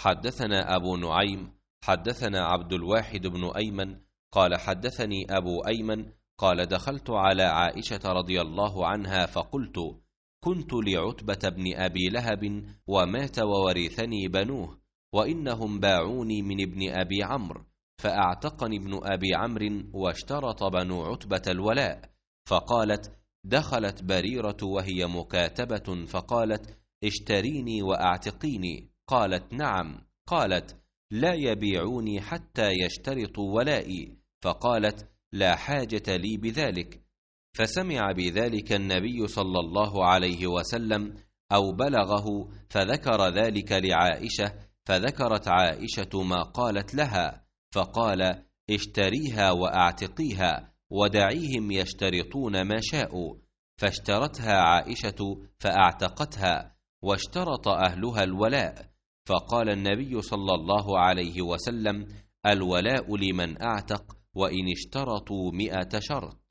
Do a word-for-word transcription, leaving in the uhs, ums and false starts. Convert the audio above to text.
حدثنا أبو نعيم حدثنا عبد الواحد بن أيمن قال حدثني أبو أيمن قال دخلت على عائشة رضي الله عنها فقلت كنت لعتبة بن أبي لهب ومات وورثني بنوه وإنهم باعوني من ابن أبي عمرو فأعتقني ابن أبي عمرو واشترط بنو عتبة الولاء. فقالت دخلت بريرة وهي مكاتبة فقالت اشتريني وأعتقيني. قالت نعم. قالت لا يبيعوني حتى يشترطوا ولائي. فقالت لا حاجة لي بذلك. فسمع بذلك النبي صلى الله عليه وسلم أو بلغه فذكر ذلك لعائشة، فذكرت عائشة ما قالت لها، فقال اشتريها وأعتقيها ودعيهم يشترطون ما شاءوا. فاشترتها عائشة فأعتقتها، واشترط أهلها الولاء. فقال النبي صلى الله عليه وسلم الولاء لمن أعتق وإن اشترطوا مئة شرط.